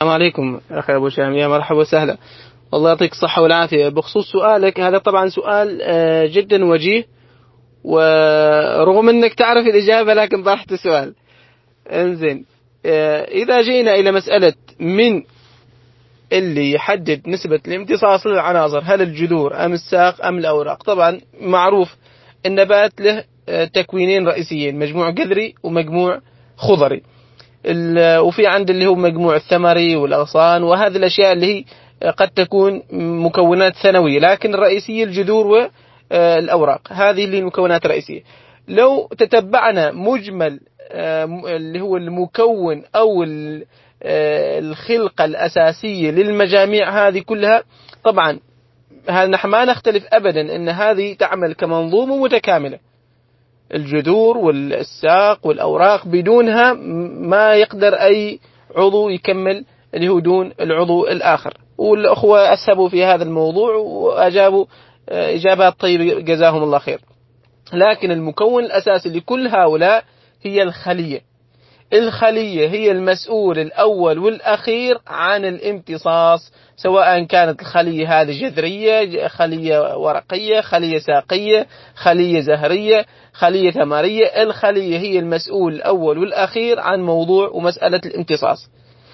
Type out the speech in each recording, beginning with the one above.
عليكم أخي أبو شام، يا مرحبا وسهلا. والله يعطيك الصحة والعافية. بخصوص سؤالك هذا، طبعا سؤال جدا وجيه، ورغم أنك تعرف الإجابة لكن طرحت السؤال. انزين، إذا جينا إلى مسألة من اللي يحدد نسبة الامتصاص للعناصر، هل الجذور أم الساق أم الأوراق؟ طبعا معروف النبات له تكوينين رئيسيين، مجموع جذري ومجموع خضري. وفي عند اللي هو مجموع الثمري والأغصان، وهذه الأشياء اللي هي قد تكون مكونات ثانوية، لكن الرئيسية الجذور والأوراق، هذه اللي المكونات الرئيسية. لو تتبعنا مجمل اللي هو المكون أو الخلقة الأساسية للمجاميع هذه كلها، طبعا نحن ما نختلف أبدا أن هذه تعمل كمنظومة متكاملة. الجذور والساق والأوراق بدونها ما يقدر أي عضو يكمل اللي هو دون العضو الآخر. والأخوة أسهبوا في هذا الموضوع وأجابوا إجابات طيبة جزاهم الله خير. لكن المكون الأساسي لكل هؤلاء هي الخلية. الخلية هي المسؤول الأول والأخير عن الامتصاص، سواء كانت الخلية هذه جذرية، خلية ورقية، خلية ساقية، خلية زهرية، خلية ثمرية. الخلية هي المسؤول الأول والأخير عن موضوع ومسألة الامتصاص.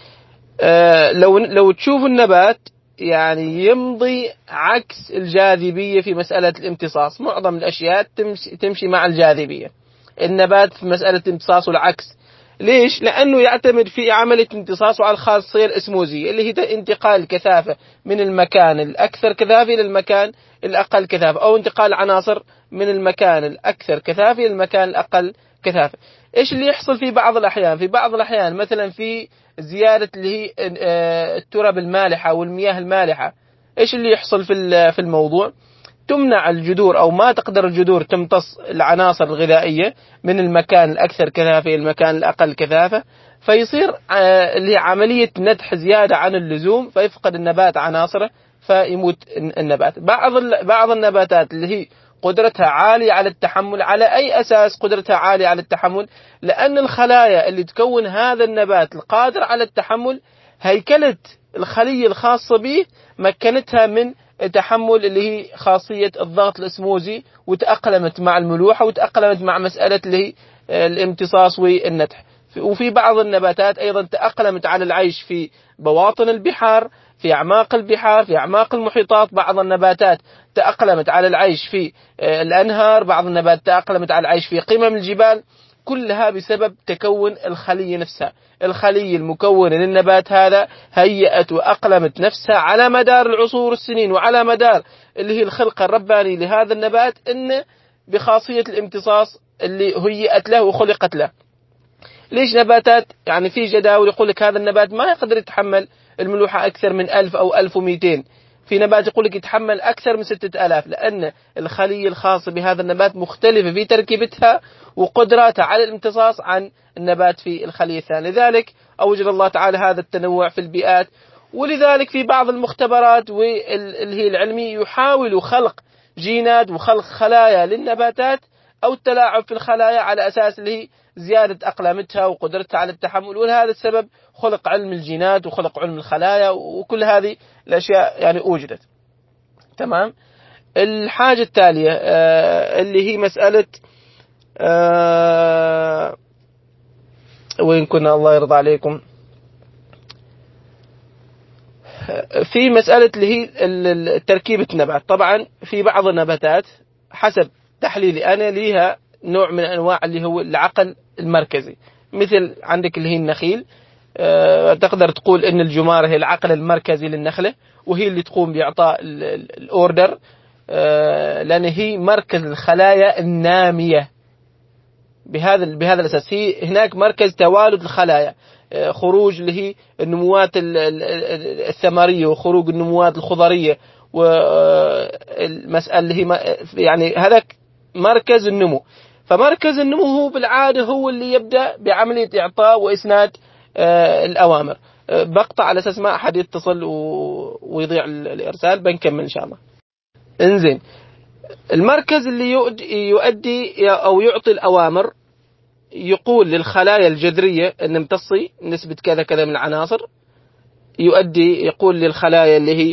لو تشوف النبات يعني يمضي عكس الجاذبية في مسألة الامتصاص. معظم الأشياء تمشي مع الجاذبية. النبات في مسألة الامتصاص والعكس. ليش؟ لأنه يعتمد في عملية امتصاصه على الخاصية الأسموزية، اللي هي انتقال الكثافة من المكان الأكثر كثافة إلى المكان الأقل كثافة، أو انتقال عناصر من المكان الأكثر كثافة إلى المكان الأقل كثافة. إيش اللي يحصل في بعض الأحيان؟ في بعض الأحيان مثلا في زيادة اللي هي التراب المالحة والمياه المالحة، إيش اللي يحصل في الموضوع؟ تمنع الجذور أو ما تقدر الجذور تمتص العناصر الغذائية من المكان الأكثر كثافة إلى المكان الأقل كثافة، فيصير اللي هي عملية ندح زيادة عن اللزوم، فيفقد النبات عناصره فيموت النبات. بعض النباتات اللي هي قدرتها عالية على التحمل، على أي أساس قدرتها عالية على التحمل؟ لأن الخلايا اللي تكون هذا النبات القادر على التحمل، هيكلة الخلية الخاصة به مكنتها من تحمل اللي هي خاصية الضغط الأسموزي، وتأقلمت مع الملوحة، وتأقلمت مع مسألة اللي هي الامتصاص والنتح. وفي بعض النباتات أيضا تأقلمت على العيش في بواطن البحار، في أعماق البحار، في أعماق المحيطات. بعض النباتات تأقلمت على العيش في الأنهار، بعض النباتات تأقلمت على العيش في قمم الجبال. كلها بسبب تكون الخلية نفسها. الخلية المكونة للنبات هذا هيأت وأقلمت نفسها على مدار العصور السنين، وعلى مدار اللي هي الخلقة الربانية لهذا النبات، إن بخاصية الامتصاص اللي هيأت له وخلقت له. ليش نباتات يعني في جداول يقول لك هذا النبات ما يقدر يتحمل الملوحة أكثر من 1000 أو 1200، في نبات يقول لك يتحمل أكثر من 6000، لأن الخلية الخاصة بهذا النبات مختلفة في تركيبتها وقدراتها على الامتصاص عن النبات في الخلية الثانية. لذلك أوجد الله تعالى هذا التنوع في البيئات. ولذلك في بعض المختبرات واللي هي العلمي يحاول خلق جينات وخلق خلايا للنباتات، أو التلاعب في الخلايا على أساس اللي هي زيادة أقلامتها وقدرتها على التحمل. ولهذا السبب خلق علم الجينات وخلق علم الخلايا، وكل هذه الأشياء يعني أوجدت. تمام. الحاجة التالية اللي هي مسألة وين كنا الله يرضى عليكم، في مسألة اللي هي تركيبة النبات. طبعا في بعض النباتات حسب تحليلي أنا ليها نوع من أنواع اللي هو العقل المركزي، مثل عندك اللي هي النخيل. تقدر تقول إن الجمارة هي العقل المركزي للنخلة، وهي اللي تقوم بإعطاء الأوردر، لأن هي مركز الخلايا النامية. بهذا الأساس هي هناك مركز توالد الخلايا، خروج اللي هي النموات الثمرية وخروج النموات الخضرية، والمسألة اللي هي يعني هذا مركز النمو. فمركز النمو هو بالعادة هو اللي يبدأ بعملية إعطاء وإسناد الأوامر. بقطع على أساس ما أحد يتصل ويضيع الإرسال، بنكمل إن شاء الله. انزين، المركز اللي يؤدي أو يعطي الأوامر يقول للخلايا الجذرية أن امتصي نسبة كذا كذا من العناصر، يؤدي يقول للخلايا اللي هي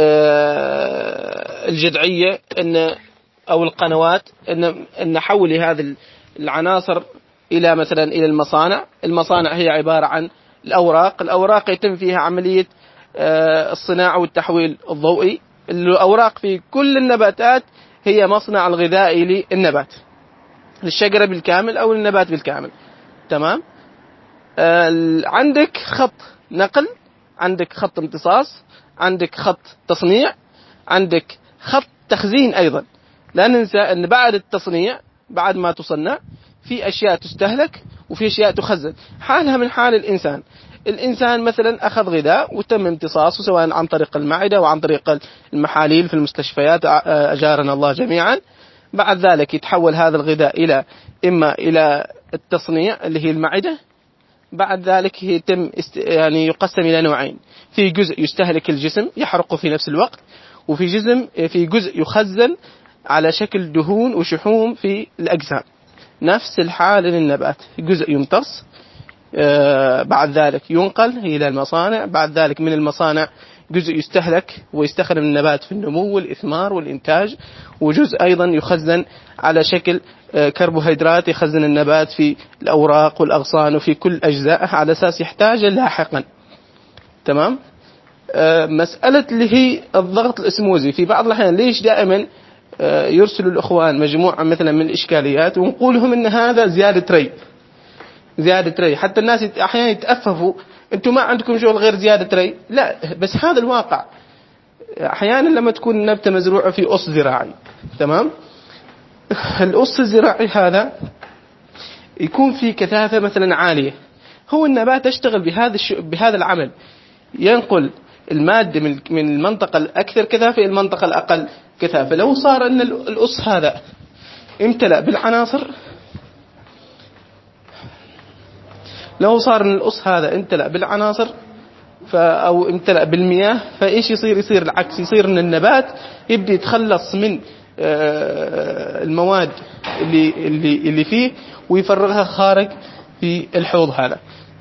الجذعية أو القنوات أن حولي هذه العناصر إلى مثلا إلى المصانع. المصانع هي عبارة عن الأوراق يتم فيها عملية الصناعة والتحويل الضوئي. الأوراق في كل النباتات هي مصنع الغذائي للنبات، للشجرة بالكامل أو النبات بالكامل. تمام. عندك خط نقل، عندك خط امتصاص، عندك خط تصنيع، عندك خط تخزين أيضا. لا ننسى أن بعد التصنيع، بعد ما تصنع، في أشياء تستهلك وفي أشياء تخزن. حالها من حال الإنسان مثلا أخذ غذاء وتم امتصاصه سواء عن طريق المعدة وعن طريق المحاليل في المستشفيات، أجارنا الله جميعا. بعد ذلك يتحول هذا الغذاء إما إلى التصنيع اللي هي المعدة. بعد ذلك يتم يعني يقسم إلى نوعين: في جزء يستهلك الجسم يحرقه في نفس الوقت، في جزء يخزن على شكل دهون وشحوم في الأجسام. نفس الحال للنبات، جزء يمتص، بعد ذلك ينقل إلى المصانع، بعد ذلك من المصانع جزء يستهلك ويستخدم النبات في النمو والإثمار والإنتاج، وجزء أيضا يخزن على شكل كربوهيدرات يخزن النبات في الأوراق والأغصان وفي كل أجزائه على أساس يحتاج لاحقا. تمام. مسألة اللي هي الضغط الإسموزي في بعض الأحيان، ليش دائما يرسل الأخوان مجموعة مثلا من الإشكاليات ونقولهم إن هذا زيادة ري، حتى الناس أحيانا يتأففوا: أنتم ما عندكم شغل غير زيادة ري. لا، بس هذا الواقع. أحيانا لما تكون النبتة مزروعة في أس زراعي، تمام، الأس الزراعي هذا يكون في كثافة مثلا عالية، هو النبات يشتغل بهذا العمل، ينقل المادة من المنطقة الأكثر كثافة إلى المنطقة الأقل كثافة. لو صار أن الأس هذا امتلأ بالعناصر، أو امتلأ بالمياه، فإيش يصير العكس، يصير أن النبات يبدأ يتخلص من المواد اللي فيه ويفرغها خارج في الحوض هذا،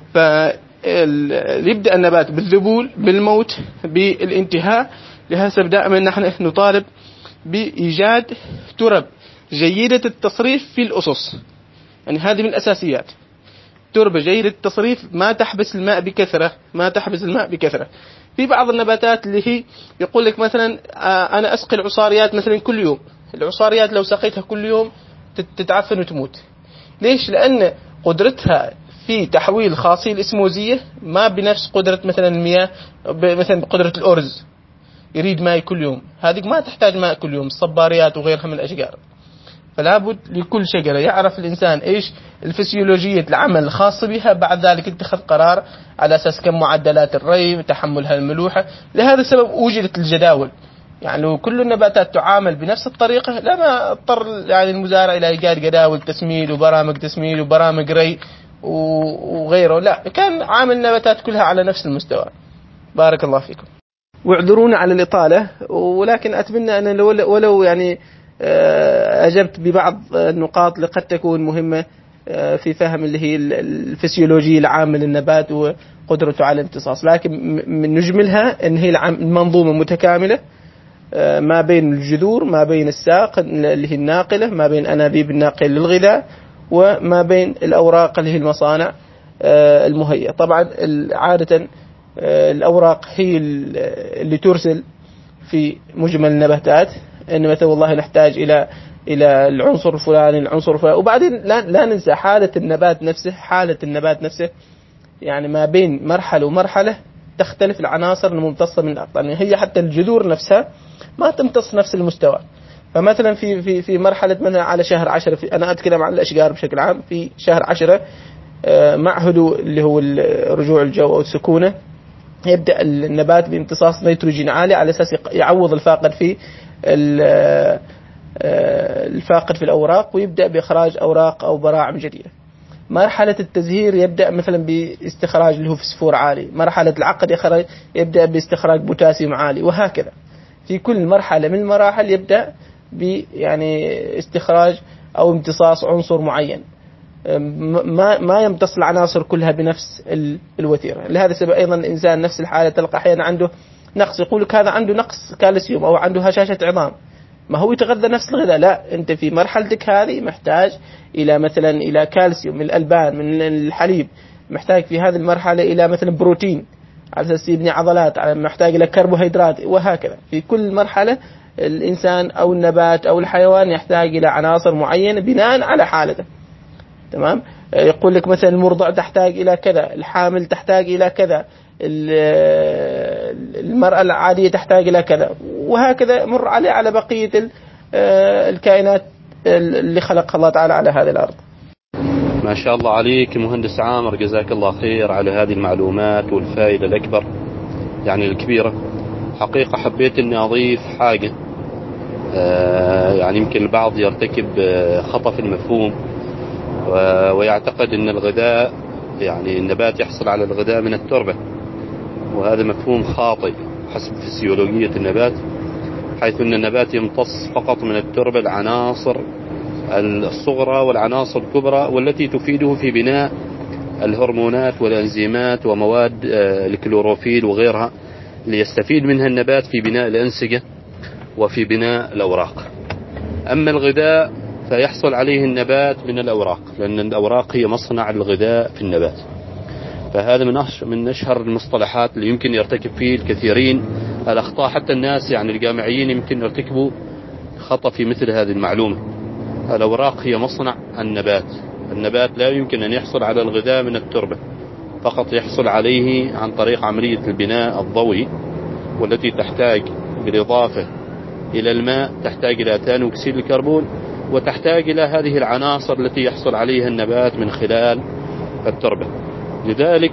فيبدأ النبات بالذبول، بالموت، بالانتهاء. لهذا دائما نحن نطالب بإيجاد ترب جيدة التصريف في الأسس، يعني هذه من الأساسيات. تربة جيدة التصريف ما تحبس الماء بكثرة. في بعض النباتات اللي هي يقول لك مثلا أنا أسقي العصاريات مثلا كل يوم. العصاريات لو سقيتها كل يوم تتعفن وتموت. ليش؟ لأن قدرتها في تحويل خاصية الإسموزية ما بنفس قدرة مثلا المياه، مثلا بقدرة الأرز يريد ماء كل يوم، هذه ما تحتاج ماء كل يوم، الصباريات وغيرها من الأشجار. فلا بد لكل شجرة يعرف الإنسان إيش الفسيولوجية العمل الخاص بها، بعد ذلك اتخذ قرار على أساس كم معدلات الري وتحملها الملوحة. لهذا السبب وجدت الجداول، يعني لو كل النباتات تعامل بنفس الطريقة لما اضطر يعني المزارع إلى إيجاد جداول تسميد وبرامج تسميد وبرامج ري وغيره، لا، كان عامل النباتات كلها على نفس المستوى. بارك الله فيكم، واعذرونا على الإطالة، ولكن أتمنى أن ولو يعني أجبت ببعض النقاط اللي قد تكون مهمة في فهم اللي هي الفسيولوجية العامة للنبات وقدرته على الامتصاص. لكن من نجملها أن هي المنظومة متكاملة ما بين الجذور، ما بين الساق اللي هي الناقلة، ما بين أنابيب الناقلة للغذاء، وما بين الأوراق اللي هي المصانع المهيئة. طبعا عادة الأوراق هي اللي ترسل في مجمل النباتات إن مثلا والله نحتاج إلى العنصر الفلاني وبعدين لا ننسى حالة النبات نفسه، يعني ما بين مرحلة ومرحلة تختلف العناصر الممتصة من الأقطار. يعني هي حتى الجذور نفسها ما تمتص نفس المستوى. فمثلا في مرحلة مثلا على شهر 10، أنا أتكلم عن الأشجار بشكل عام، في شهر 10 مع هدوء اللي هو رجوع الجو أو السكونة، يبدأ النبات بامتصاص نيتروجين عالي على أساس يعوض الفاقد في الأوراق، ويبدأ بإخراج أوراق أو براعم جديدة. مرحلة التزهير يبدأ مثلا باستخراج اللي هو فسفور عالي. مرحلة العقد يبدأ باستخراج بوتاسيوم عالي، وهكذا في كل مرحلة من المراحل يبدأ يعني استخراج أو امتصاص عنصر معين. ما يمتص العناصر كلها بنفس الوتيرة. لهذا السبب أيضا الإنسان نفس الحالة تلقى أحيانا عنده نقص، يقول لك هذا عنده نقص كالسيوم أو عنده هشاشة عظام، ما هو يتغذى نفس الغذاء. لا، أنت في مرحلتك هذه محتاج إلى مثلا إلى كالسيوم من الألبان من الحليب، محتاج في هذه المرحلة إلى مثلا بروتين على أساس يبني عضلات، محتاج إلى كربوهيدرات، وهكذا. في كل مرحلة الإنسان أو النبات أو الحيوان يحتاج إلى عناصر معينة بناء على حالته. تمام. يقول لك مثلا المرضع تحتاج إلى كذا، الحامل تحتاج إلى كذا، المرأة العادية تحتاج إلى كذا، وهكذا مر عليه على بقية الكائنات اللي خلقها الله تعالى على هذه الأرض. ما شاء الله عليك مهندس عامر، جزاك الله خير على هذه المعلومات والفائدة الأكبر يعني الكبيرة. حقيقة حبيت أني أضيف حاجة، يعني يمكن البعض يرتكب خطأ في المفهوم ويعتقد أن الغذاء يعني النبات يحصل على الغذاء من التربة، وهذا مفهوم خاطئ حسب فسيولوجية النبات، حيث أن النبات يمتص فقط من التربة العناصر الصغرى والعناصر الكبرى والتي تفيده في بناء الهرمونات والأنزيمات ومواد الكلوروفيل وغيرها ليستفيد منها النبات في بناء الأنسجة وفي بناء الأوراق. أما الغذاء فيحصل عليه النبات من الأوراق، لأن الأوراق هي مصنع الغذاء في النبات. فهذا من أشهر المصطلحات اللي يمكن يرتكب فيه الكثيرين الأخطاء، حتى الناس يعني الجامعيين يمكن يرتكبوا خطأ في مثل هذه المعلومة. الأوراق هي مصنع النبات، النبات لا يمكن أن يحصل على الغذاء من التربة، فقط يحصل عليه عن طريق عملية البناء الضوئي، والتي تحتاج بالإضافة إلى الماء، تحتاج إلى ثاني أكسيد الكربون، وتحتاج إلى هذه العناصر التي يحصل عليها النبات من خلال التربة. لذلك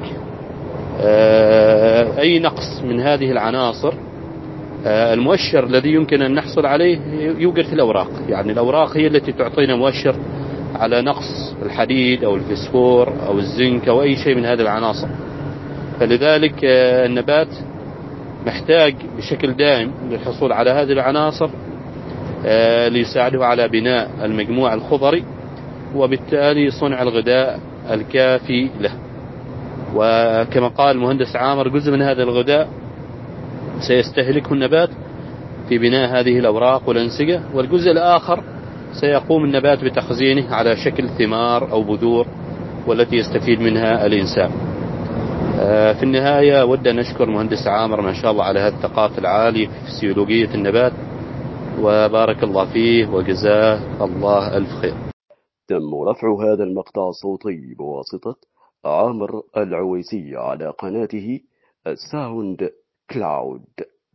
أي نقص من هذه العناصر المؤشر الذي يمكن أن نحصل عليه يوجد في الأوراق. يعني الأوراق هي التي تعطينا مؤشر على نقص الحديد أو الفسفور أو الزنك أو أي شيء من هذه العناصر. فلذلك النبات محتاج بشكل دائم للحصول على هذه العناصر ليساعده على بناء المجموع الخضري، وبالتالي صنع الغذاء الكافي له. وكما قال المهندس عامر، جزء من هذا الغذاء سيستهلكه النبات في بناء هذه الأوراق والأنسجة، والجزء الآخر سيقوم النبات بتخزينه على شكل ثمار أو بذور، والتي يستفيد منها الإنسان. في النهاية أود أن أشكر مهندس عامر ما شاء الله على هذه الثقافة العالية في فسيولوجية النبات، وبارك الله فيه وجزاه الله ألف خير. تم رفع هذا المقطع الصوتي بواسطة عامر العويسي على قناته الساوند كلاود.